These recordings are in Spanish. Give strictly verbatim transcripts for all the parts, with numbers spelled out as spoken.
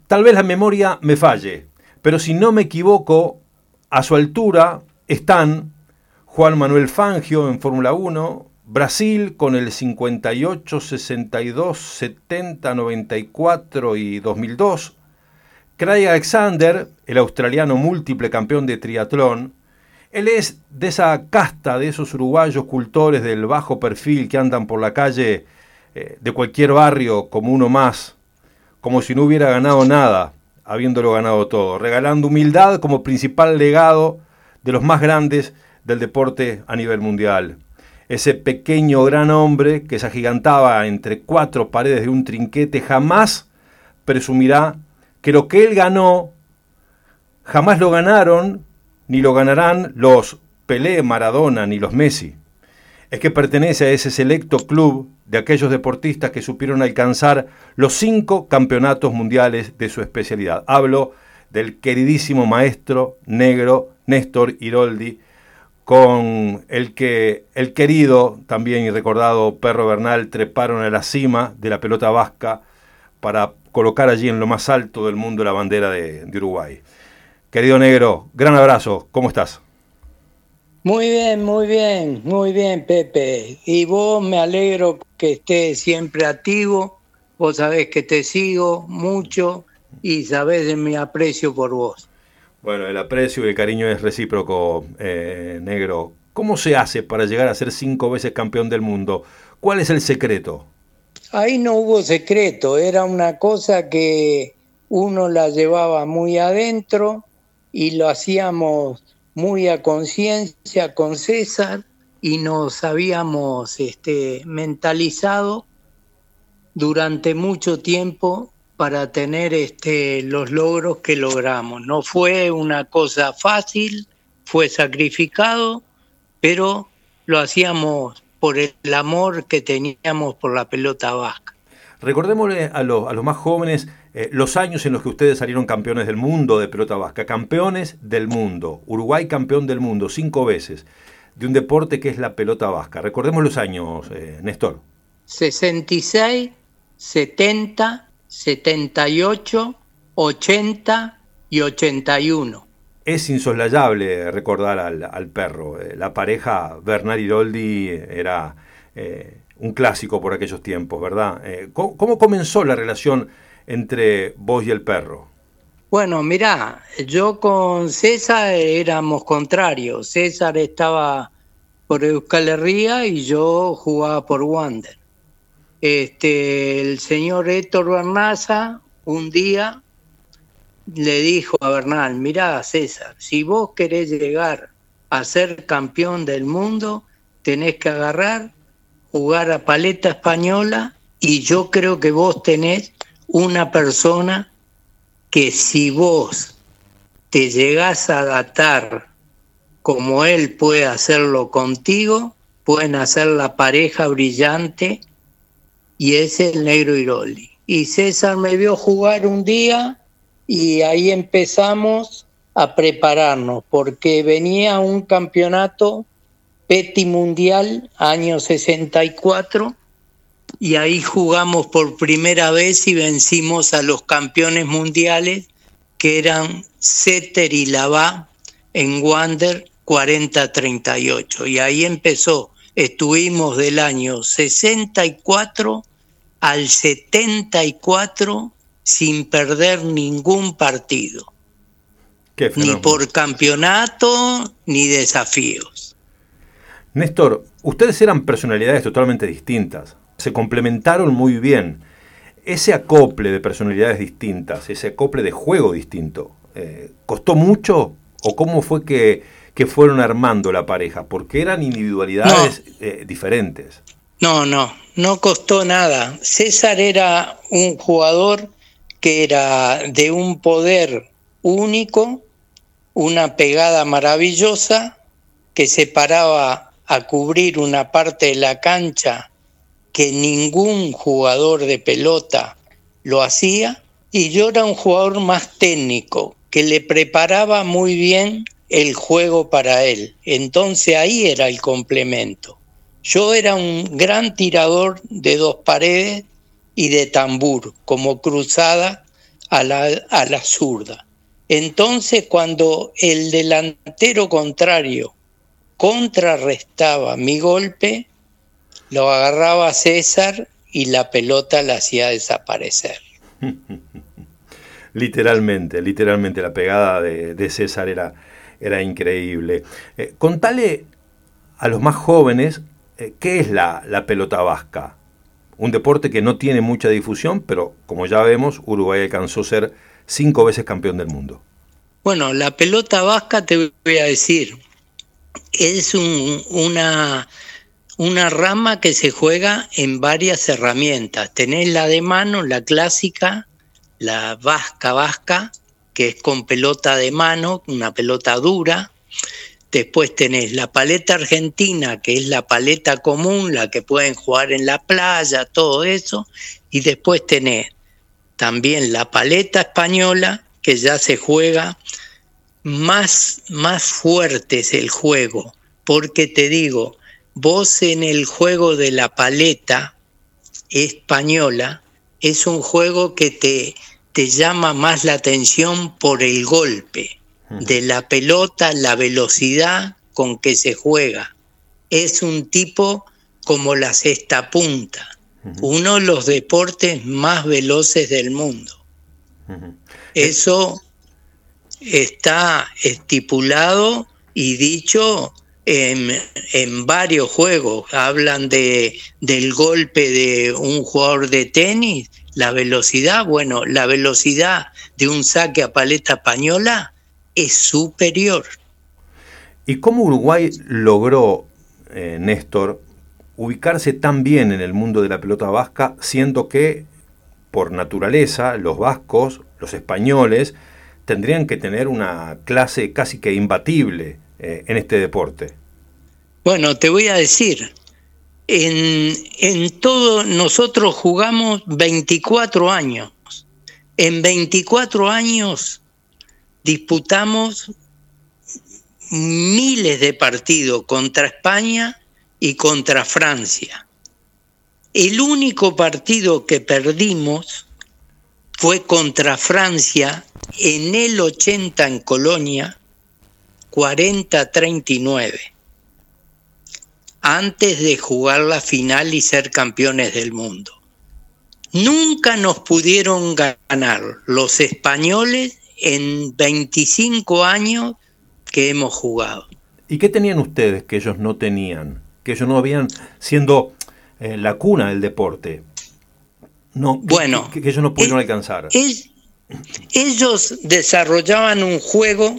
Tal vez la memoria me falle, pero si no me equivoco, a su altura están Juan Manuel Fangio en Fórmula uno, Brasil con el cincuenta y ocho, sesenta y dos, setenta, noventa y cuatro y dos mil dos, Craig Alexander, el australiano múltiple campeón de triatlón. Él es de esa casta de esos uruguayos cultores del bajo perfil que andan por la calle eh, de cualquier barrio como uno más, como si no hubiera ganado nada, habiéndolo ganado todo, regalando humildad como principal legado de los más grandes del deporte a nivel mundial. Ese pequeño gran hombre que se agigantaba entre cuatro paredes de un trinquete jamás presumirá que lo que él ganó jamás lo ganaron ni lo ganarán los Pelé, Maradona ni los Messi. Es que pertenece a ese selecto club de aquellos deportistas que supieron alcanzar los cinco campeonatos mundiales de su especialidad. Hablo del queridísimo maestro negro Néstor Iroldi, con el que el querido también y recordado Perro Bernal treparon a la cima de la pelota vasca para colocar allí en lo más alto del mundo la bandera de, de Uruguay. Querido negro, gran abrazo, ¿cómo estás? Muy bien, muy bien, muy bien, Pepe. Y vos, me alegro que estés siempre activo. Vos sabés que te sigo mucho y sabés de mi aprecio por vos. Bueno, el aprecio y el cariño es recíproco, eh, negro. ¿Cómo se hace para llegar a ser cinco veces campeón del mundo? ¿Cuál es el secreto? Ahí no hubo secreto, era una cosa que uno la llevaba muy adentro y lo hacíamos muy a conciencia con César y nos habíamos este, mentalizado durante mucho tiempo para tener este, los logros que logramos. No fue una cosa fácil, fue sacrificado, pero lo hacíamos por el amor que teníamos por la pelota vasca. Recordémosle a los, a los más jóvenes eh, los años en los que ustedes salieron campeones del mundo de pelota vasca, campeones del mundo, Uruguay campeón del mundo cinco veces, de un deporte que es la pelota vasca. Recordemos los años, eh, Néstor. sesenta y seis, setenta, setenta y ocho, ochenta y ochenta y uno. Es insoslayable recordar al, al perro. Eh, la pareja Bernal Iroldi era eh, un clásico por aquellos tiempos, ¿verdad? Eh, ¿cómo, ¿Cómo comenzó la relación entre vos y el perro? Bueno, mirá, yo con César éramos contrarios. César estaba por Euskal Herria y yo jugaba por Wander. Este, el señor Héctor Bernaza un día le dijo a Bernal: mirá, César, si vos querés llegar a ser campeón del mundo, tenés que agarrar, jugar a paleta española, y yo creo que vos tenés una persona que si vos te llegás a adaptar como él puede hacerlo contigo, pueden hacer la pareja brillante, y es el negro Iroldi. Y César me vio jugar un día y ahí empezamos a prepararnos, porque venía un campeonato Petit Mundial, año sesenta y cuatro, y ahí jugamos por primera vez y vencimos a los campeones mundiales, que eran Setter y Lavá en Wander cuarenta a treinta y ocho. Y ahí empezó, estuvimos del año sesenta y cuatro al setenta y cuatro sin perder ningún partido. Qué ni por campeonato ni desafíos. Néstor, ustedes eran personalidades totalmente distintas, se complementaron muy bien. Ese acople de personalidades distintas, ese acople de juego distinto, eh, ¿costó mucho o cómo fue que, que fueron armando la pareja? Porque eran individualidades no. eh, diferentes. No, no, no costó nada. César era un jugador que era de un poder único, una pegada maravillosa, que se paraba a cubrir una parte de la cancha que ningún jugador de pelota lo hacía, y yo era un jugador más técnico, que le preparaba muy bien el juego para él. Entonces ahí era el complemento. Yo era un gran tirador de dos paredes y de tambur, como cruzada a la, a la zurda. Entonces, cuando el delantero contrario contrarrestaba mi golpe, lo agarraba César y la pelota la hacía desaparecer. Literalmente, literalmente la pegada de, de César era, era increíble. Eh, contale a los más jóvenes eh, qué es la, la pelota vasca. Un deporte que no tiene mucha difusión, pero como ya vemos, Uruguay alcanzó a ser cinco veces campeón del mundo. Bueno, la pelota vasca, te voy a decir, es un, una, una rama que se juega en varias herramientas. Tenés la de mano, la clásica, la vasca vasca, que es con pelota de mano, una pelota dura. Después tenés la paleta argentina, que es la paleta común, la que pueden jugar en la playa, todo eso. Y después tenés también la paleta española, que ya se juega más, más fuerte es el juego. Porque te digo, vos en el juego de la paleta española, es un juego que te, te llama más la atención por el golpe de la pelota, la velocidad con que se juega. Es un tipo como la cesta punta, uh-huh. uno de los deportes más veloces del mundo. Uh-huh. Eso está estipulado y dicho en, en varios juegos. Hablan de, del golpe de un jugador de tenis, la velocidad. Bueno, la velocidad de un saque a paleta española es superior. ¿Y cómo Uruguay logró, eh, Néstor, ubicarse tan bien en el mundo de la pelota vasca, siendo que, por naturaleza, los vascos, los españoles, tendrían que tener una clase casi que imbatible eh, en este deporte? Bueno, te voy a decir, en, en todo nosotros jugamos veinticuatro años. En veinticuatro años disputamos miles de partidos contra España y contra Francia. El único partido que perdimos fue contra Francia en el ochenta en Colonia, cuarenta a treinta y nueve, antes de jugar la final y ser campeones del mundo. Nunca nos pudieron ganar los españoles en veinticinco años que hemos jugado. ¿Y qué tenían ustedes que ellos no tenían? Que ellos no habían, siendo eh, la cuna del deporte, no, que, bueno, que, que ellos no pudieron es, alcanzar. Es, ellos desarrollaban un juego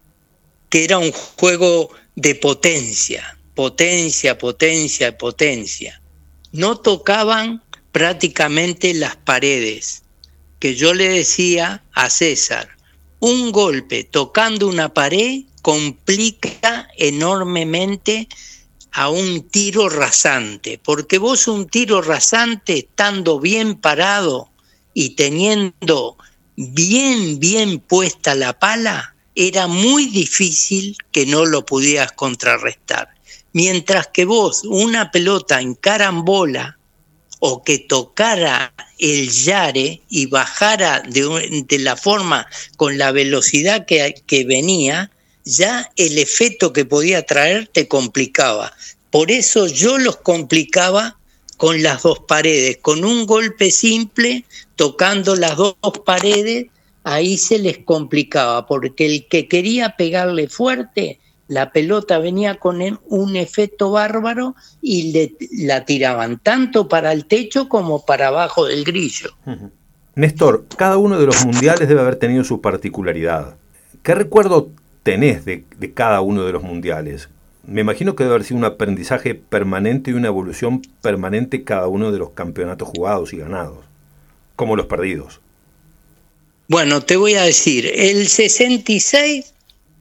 que era un juego de potencia, potencia, potencia, potencia. No tocaban prácticamente las paredes, que yo le decía a César, un golpe tocando una pared complica enormemente a un tiro rasante, porque vos un tiro rasante estando bien parado y teniendo bien, bien puesta la pala, era muy difícil que no lo pudieras contrarrestar. Mientras que vos, una pelota en carambola o que tocara el yare y bajara de, de la forma con la velocidad que, que venía, ya el efecto que podía traer te complicaba. Por eso yo los complicaba con las dos paredes, con un golpe simple, tocando las dos paredes, ahí se les complicaba, porque el que quería pegarle fuerte, la pelota venía con un efecto bárbaro y le, la tiraban tanto para el techo como para abajo del grillo. Uh-huh. Néstor, cada uno de los mundiales debe haber tenido su particularidad. ¿Qué recuerdo tenés de, de cada uno de los mundiales? Me imagino que debe haber sido un aprendizaje permanente y una evolución permanente cada uno de los campeonatos jugados y ganados, como los perdidos. Bueno, te voy a decir, el sesenta y seis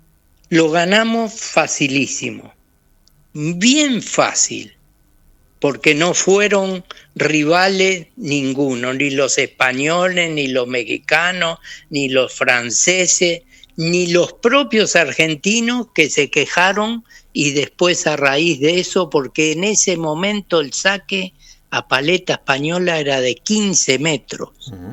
lo ganamos facilísimo, bien fácil, porque no fueron rivales ninguno, ni los españoles, ni los mexicanos, ni los franceses, ni los propios argentinos que se quejaron y después a raíz de eso, porque en ese momento el saque a paleta española era de quince metros. Uh-huh.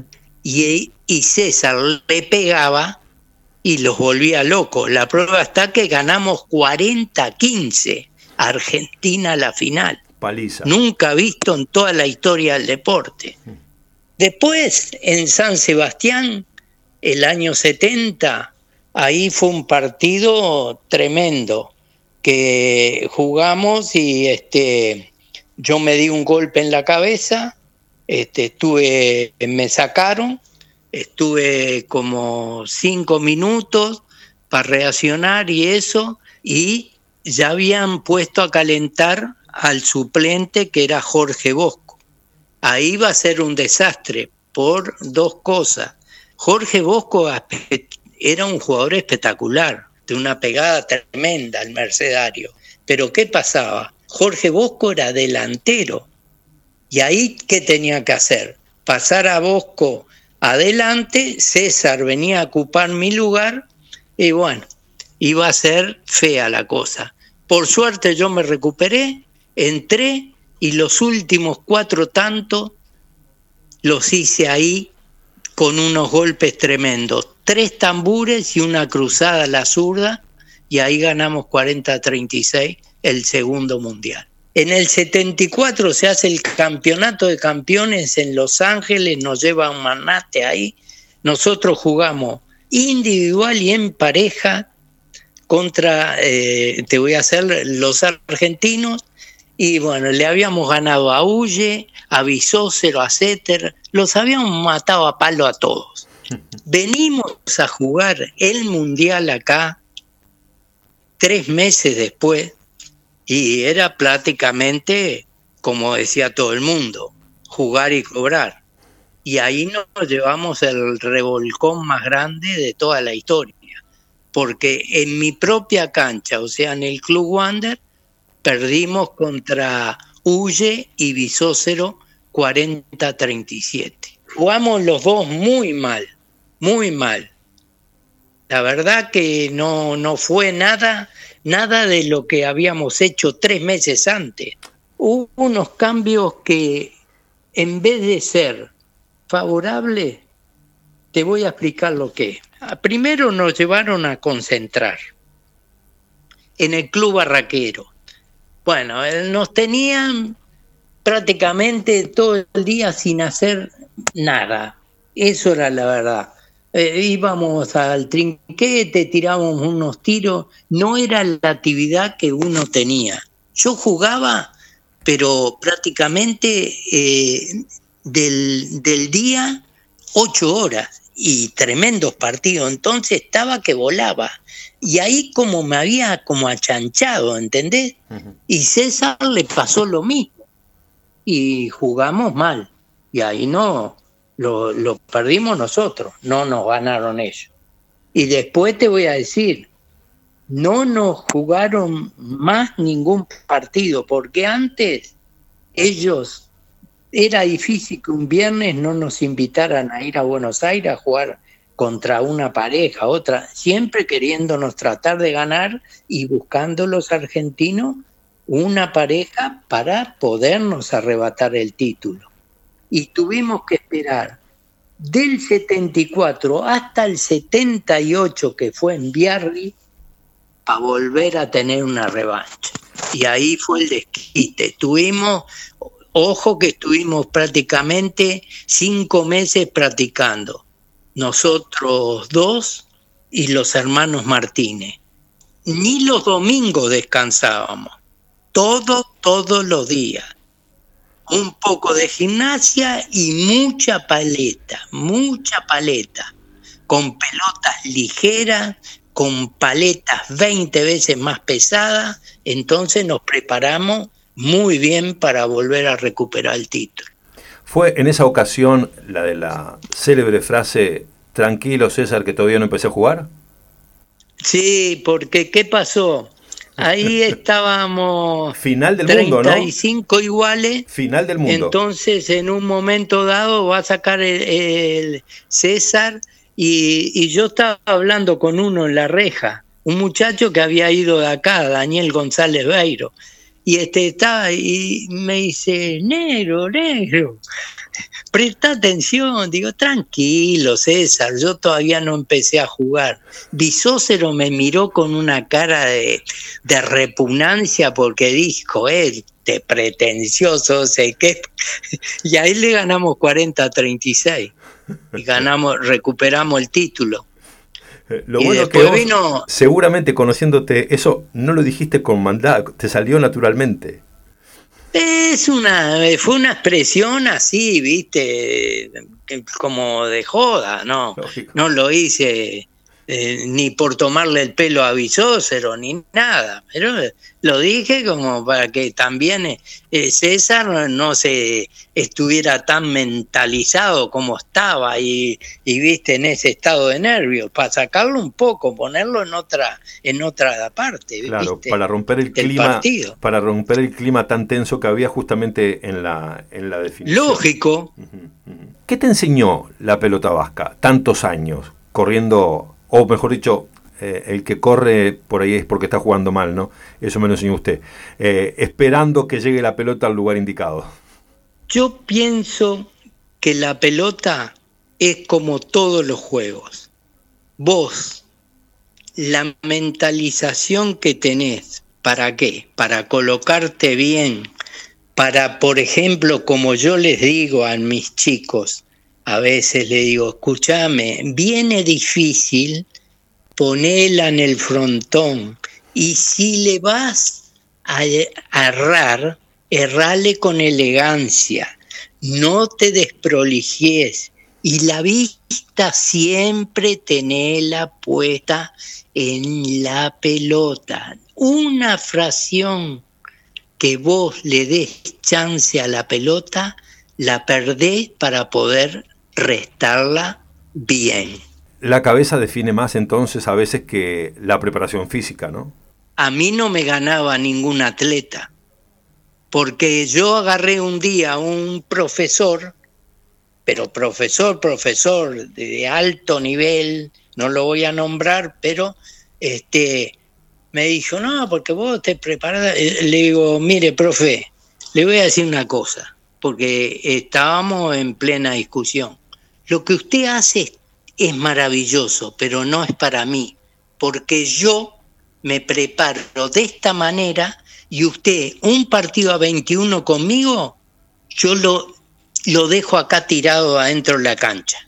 y, y César le pegaba y los volvía locos. La prueba está que ganamos cuarenta a quince, Argentina a la final. Paliza. Nunca visto en toda la historia del deporte. Después, en San Sebastián, el año setenta, ahí fue un partido tremendo, que jugamos y este, yo me di un golpe en la cabeza, este, estuve, me sacaron, estuve como cinco minutos para reaccionar y eso, y ya habían puesto a calentar al suplente que era Jorge Bosco. Ahí iba a ser un desastre por dos cosas. Jorge Bosco era un jugador espectacular, de una pegada tremenda al Mercedario. Pero ¿qué pasaba? Jorge Bosco era delantero. Y ahí, ¿qué tenía que hacer? Pasar a Bosco adelante, César venía a ocupar mi lugar, y bueno, iba a ser fea la cosa. Por suerte yo me recuperé, entré, y los últimos cuatro tantos los hice ahí con unos golpes tremendos. Tres tambures y una cruzada a la zurda, y ahí ganamos cuarenta a treinta y seis el segundo mundial. En el setenta y cuatro se hace el campeonato de campeones en Los Ángeles, nos lleva un manate ahí. Nosotros jugamos individual y en pareja contra, eh, te voy a hacer, los argentinos, y bueno, le habíamos ganado a Ulle, a Bisócero, a Setter, los habíamos matado a palo a todos. Venimos a jugar el mundial acá tres meses después, y era prácticamente, como decía todo el mundo, jugar y cobrar. Y ahí nos llevamos el revolcón más grande de toda la historia, porque en mi propia cancha, o sea, en el Club Wander, perdimos contra Ulle y Bisócero cuarenta a treinta y siete. Jugamos los dos muy mal, muy mal. La verdad que no, no fue nada, nada de lo que habíamos hecho tres meses antes. Hubo unos cambios que, en vez de ser favorables, te voy a explicar lo que es. Primero nos llevaron a concentrar en el Club Barraquero. Bueno, nos tenían prácticamente todo el día sin hacer nada. Eso era la verdad. Eh, íbamos al trinquete, tirábamos unos tiros. No era la actividad que uno tenía. Yo jugaba, pero prácticamente eh, del, del día ocho horas y tremendos partidos. Entonces estaba que volaba. Y ahí como me había como achanchado, ¿entendés? Uh-huh. Y César le pasó lo mismo. Y jugamos mal. Y ahí no, lo, lo perdimos nosotros, no nos ganaron ellos. Y después te voy a decir, no nos jugaron más ningún partido, porque antes ellos, era difícil que un viernes no nos invitaran a ir a Buenos Aires a jugar contra una pareja, otra, siempre queriéndonos tratar de ganar y buscando los argentinos una pareja para podernos arrebatar el título. Y tuvimos que esperar del setenta y cuatro hasta el setenta y ocho, que fue en Biarritz, para volver a tener una revancha. Y ahí fue el desquite. Tuvimos, ojo que estuvimos prácticamente cinco meses practicando. Nosotros dos y los hermanos Martínez. Ni los domingos descansábamos. Todo, todos los días. Un poco de gimnasia y mucha paleta, mucha paleta. Con pelotas ligeras, con paletas veinte veces más pesadas. Entonces nos preparamos muy bien para volver a recuperar el título. Fue en esa ocasión la de la célebre frase, tranquilo César que todavía no empecé a jugar. Sí, porque ¿qué pasó? Ahí estábamos final del mundo, ¿no? treinta y cinco iguales. Final del mundo. Entonces, en un momento dado va a sacar el, el César y, y yo estaba hablando con uno en la reja, un muchacho que había ido de acá, Daniel González Beiro. Y este estaba y me dice, negro, negro, presta atención, digo, tranquilo, César, yo todavía no empecé a jugar. Bisócero me miró con una cara de, de repugnancia porque dijo, este pretencioso, sé qué. Y ahí le ganamos cuarenta a treinta y seis y ganamos, recuperamos el título. Lo y bueno es que después vos, vino... seguramente conociéndote, eso no lo dijiste con maldad, te salió naturalmente. Es una, fue una expresión así, viste, como de joda, ¿no? Lógico. No lo hice eh, ni por tomarle el pelo a Bisócero, ni nada, pero lo dije como para que también eh, César no se estuviera tan mentalizado como estaba y, y viste en ese estado de nervios, para sacarlo un poco, ponerlo en otra, en otra parte, Claro, ¿viste? para romper el Del clima, partido. para romper el clima tan tenso que había justamente en la, en la definición. Lógico. Uh-huh, uh-huh. ¿Qué te enseñó la pelota vasca? Tantos años corriendo, o mejor dicho, eh, el que corre por ahí es porque está jugando mal, ¿no? Eso me lo enseñó usted. Eh, esperando que llegue la pelota al lugar indicado. Yo pienso que la pelota es como todos los juegos. Vos, la mentalización que tenés, ¿para qué? Para colocarte bien, para, por ejemplo, como yo les digo a mis chicos, a veces les digo, escúchame, viene difícil, ponela en el frontón, y si le vas a, a errar, errale con elegancia, no te desprolijes, y la vista siempre tenela puesta en la pelota. Una fracción que vos le des chance a la pelota, la perdés para poder restarla bien. La cabeza define más entonces a veces que la preparación física, ¿no? A mí no me ganaba ningún atleta, porque yo agarré un día a un profesor, pero profesor, profesor de alto nivel, no lo voy a nombrar, pero este me dijo, no, porque vos te preparás. Le digo, mire, profe, le voy a decir una cosa, porque estábamos en plena discusión. Lo que usted hace es, es maravilloso, pero no es para mí, porque yo me preparo de esta manera y usted, un partido a veintiuno conmigo, yo lo, lo dejo acá tirado adentro de la cancha.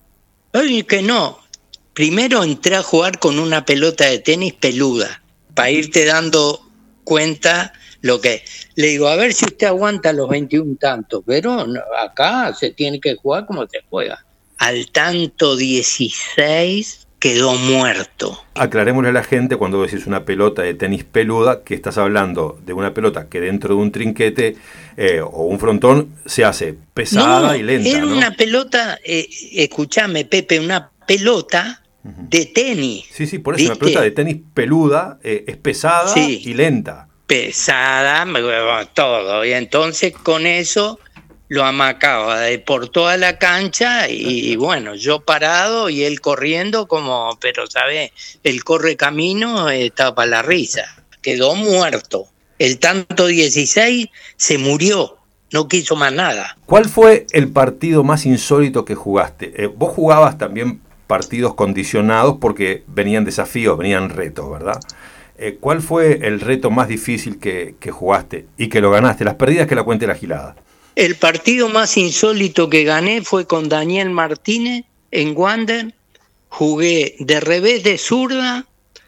Ay, que no. Primero entré a jugar con una pelota de tenis peluda, para irte dando cuenta lo que... Le digo, a ver si usted aguanta los veintiún tantos, pero no, acá se tiene que jugar como se juega. Al tanto dieciséis quedó muerto. Aclarémosle a la gente, cuando decís una pelota de tenis peluda, que estás hablando de una pelota que dentro de un trinquete eh, o un frontón se hace pesada no, y lenta, era ¿no? una pelota, eh, escúchame, Pepe, una pelota de tenis. Sí, sí, por eso, ¿viste? una pelota de tenis peluda, eh, es pesada Sí. y lenta. Pesada, todo. Y entonces con eso lo amacaba de por toda la cancha y, y bueno, yo parado y él corriendo como, pero ¿sabes? El corre camino estaba para la risa. Quedó muerto. El tanto dieciséis se murió. No quiso más nada. ¿Cuál fue el partido más insólito que jugaste? Eh, vos jugabas también partidos condicionados porque venían desafíos, venían retos, ¿verdad? Eh, ¿Cuál fue el reto más difícil que, que jugaste y que lo ganaste? Las perdidas que la cuente la gilada. El partido más insólito que gané fue con Daniel Martínez en Wander. Jugué de revés de zurda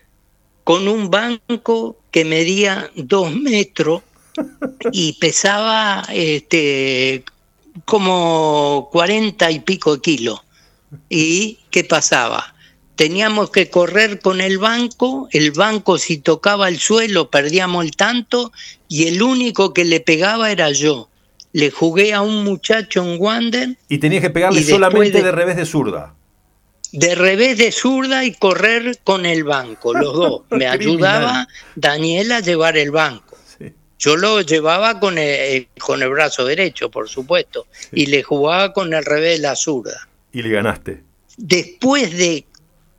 con un banco que medía dos metros y pesaba este, como cuarenta y pico de kilos. ¿Y qué pasaba? Teníamos que correr con el banco, el banco si tocaba el suelo perdíamos el tanto y el único que le pegaba era yo. Le jugué a un muchacho en Wander. Y tenías que pegarle y solamente de, de revés de zurda. De revés de zurda y correr con el banco, los dos. Me ayudaba Daniel a llevar el banco. Sí. Yo lo llevaba con el, con el brazo derecho, por supuesto, sí. Y le jugaba con el revés de la zurda. Y le ganaste. Después de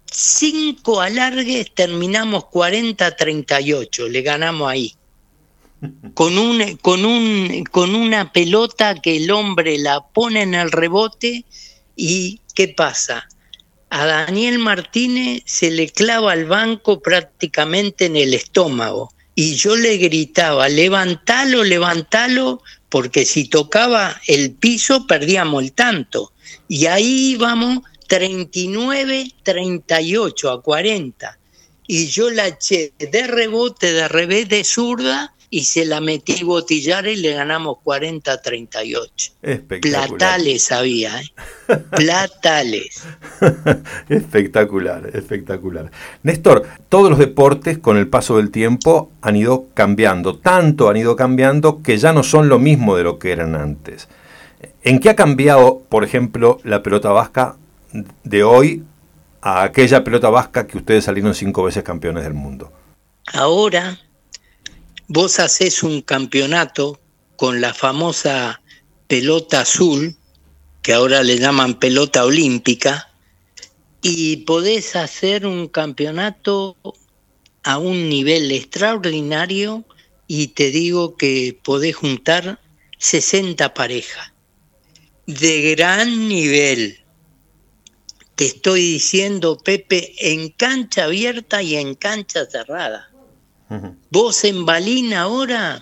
cinco alargues terminamos cuarenta a treinta y ocho, le ganamos ahí. con, un, con, un, con una pelota que el hombre la pone en el rebote y ¿qué pasa? A Daniel Martínez se le clava al banco prácticamente en el estómago y yo le gritaba, levantalo, levantalo, porque si tocaba el piso perdíamos el tanto. Y ahí íbamos treinta y nueve, treinta y ocho a cuarenta. Y yo la eché de rebote, de revés, de zurda, y se la metí botillar y le ganamos cuarenta a treinta y ocho. Espectacular. Platales había, ¿eh? Platales. Espectacular, espectacular. Néstor, todos los deportes con el paso del tiempo han ido cambiando, tanto han ido cambiando que ya no son lo mismo de lo que eran antes. ¿En qué ha cambiado, por ejemplo, la pelota vasca de hoy a aquella pelota vasca que ustedes salieron cinco veces campeones del mundo? Ahora vos hacés un campeonato con la famosa pelota azul, que ahora le llaman pelota olímpica, y podés hacer un campeonato a un nivel extraordinario y te digo que podés juntar sesenta parejas de gran nivel. Te estoy diciendo, Pepe, en cancha abierta y en cancha cerrada. Uh-huh. Vos en balín ahora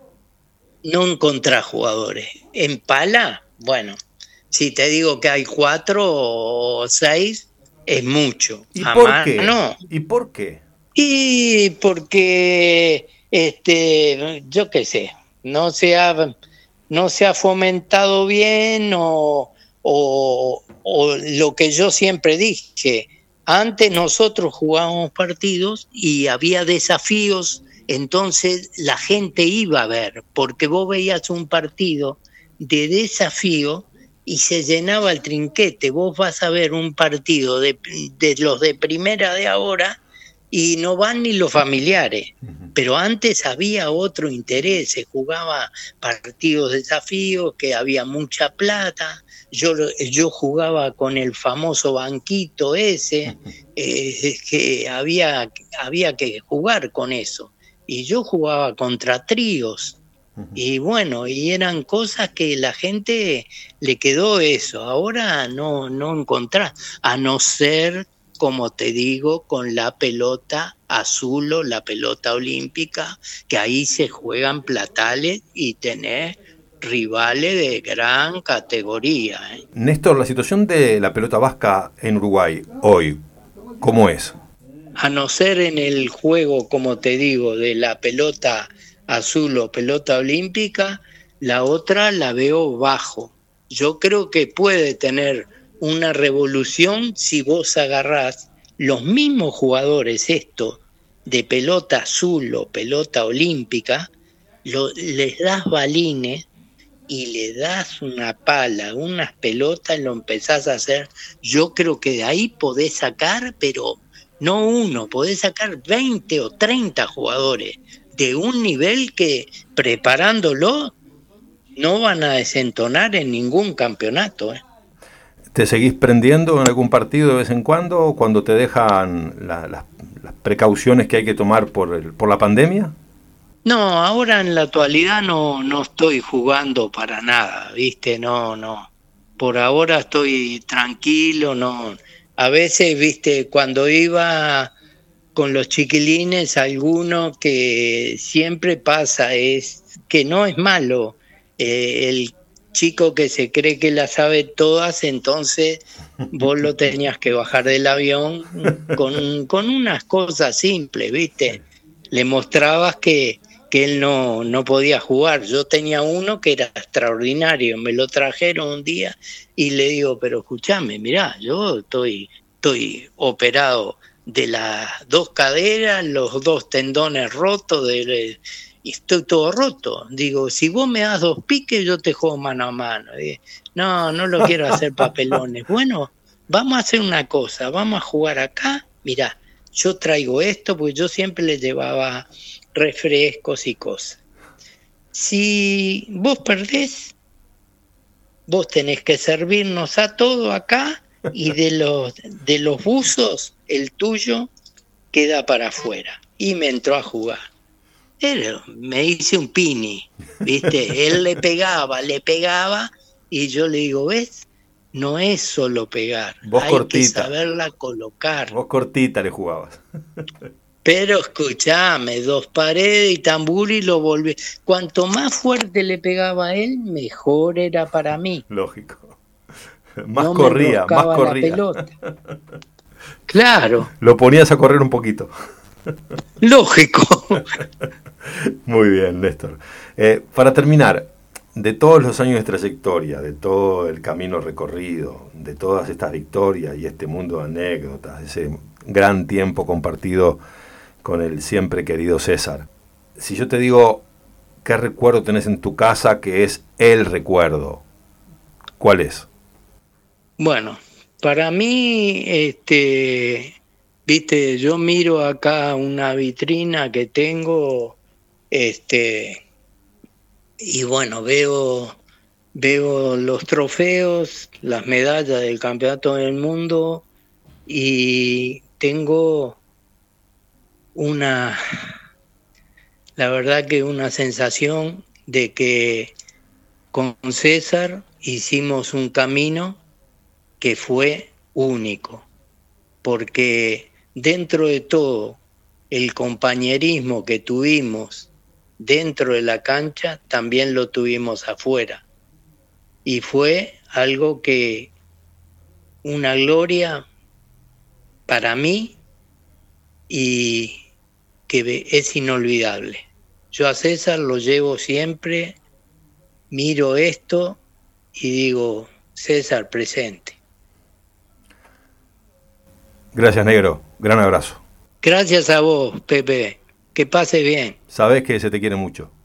no encontrás jugadores. En pala, bueno, si te digo que hay cuatro o seis, es mucho. ¿Y Jamás, por qué? No. ¿Y por qué? Y porque, este, yo qué sé, no se ha, no se ha fomentado bien o, o, o lo que yo siempre dije. Antes nosotros jugábamos partidos y había desafíos, entonces la gente iba a ver, porque vos veías un partido de desafío y se llenaba el trinquete. Vos vas a ver un partido de, de los de primera de ahora y no van ni los familiares. Uh-huh. Pero antes había otro interés, se jugaba partidos de desafío, que había mucha plata. Yo, yo jugaba con el famoso banquito ese, eh, que había, había que jugar con eso. Y yo jugaba contra tríos. Y bueno, y eran cosas que la gente le quedó eso. Ahora no, no encontrás, a no ser, como te digo, con la pelota azul o la pelota olímpica, que ahí se juegan platales y tenés rivales de gran categoría, ¿eh? Néstor, la situación de la pelota vasca en Uruguay hoy, ¿cómo es? A no ser en el juego, como te digo, de la pelota azul o pelota olímpica, la otra la veo bajo. Yo creo que puede tener una revolución si vos agarrás los mismos jugadores, esto de pelota azul o pelota olímpica, lo, les das balines y le das una pala, unas pelotas y lo empezás a hacer. Yo creo que de ahí podés sacar, pero no uno, podés sacar veinte o treinta jugadores de un nivel que preparándolo no van a desentonar en ningún campeonato, ¿eh? ¿Te seguís prendiendo en algún partido de vez en cuando o cuando te dejan la, la, las precauciones que hay que tomar por, el, por la pandemia? No, ahora en la actualidad no, no estoy jugando para nada, ¿viste? No, no. Por ahora estoy tranquilo, no. A veces, ¿viste? Cuando iba con los chiquilines, alguno que siempre pasa es que no es malo. Eh, el chico que se cree que la sabe todas, entonces vos lo tenías que bajar del avión con, con unas cosas simples, ¿viste? Le mostrabas que, que él no, no podía jugar. Yo tenía uno que era extraordinario, me lo trajeron un día y le digo, pero escúchame, mirá, yo estoy, estoy operado de las dos caderas, los dos tendones rotos, de, y estoy todo roto. Digo, si vos me das dos piques, yo te juego mano a mano. Y, no, no lo quiero hacer papelones. Bueno, vamos a hacer una cosa, vamos a jugar acá. Mirá, yo traigo esto, porque yo siempre le llevaba refrescos y cosas. Si vos perdés, vos tenés que servirnos a todo acá, y de los, de los buzos, el tuyo queda para afuera. Y me entró a jugar. Pero me hice un pini, ¿viste? Él le pegaba, le pegaba, y yo le digo, ¿ves? No es solo pegar, Vos hay que cortita. saberla colocar. Vos cortita le jugabas. Pero escuchame, dos paredes y tambur y lo volví. Cuanto más fuerte le pegaba a él, mejor era para mí. Lógico. Más No corría, me más enroscaba la corría. pelota. Claro, Lo ponías a correr un poquito. lógico. Muy bien, Néstor. Eh, para terminar, de todos los años de trayectoria, de todo el camino recorrido, de todas estas victorias y este mundo de anécdotas, ese gran tiempo compartido con el siempre querido César, si yo te digo, ¿qué recuerdo tenés en tu casa que es el recuerdo? ¿Cuál es? Bueno, para mí, este, viste, yo miro acá una vitrina que tengo, este, y bueno, veo, veo los trofeos, las medallas del campeonato del mundo, y tengo una, la verdad que una sensación de que con César hicimos un camino que fue único, porque dentro de todo el compañerismo que tuvimos dentro de la cancha también lo tuvimos afuera, y fue algo que, una gloria para mí, y que es inolvidable. Yo a César lo llevo siempre, miro esto y digo, César presente. Gracias, negro. Gran abrazo. Gracias a vos, Pepe. Que pase bien. Sabés que se te quiere mucho.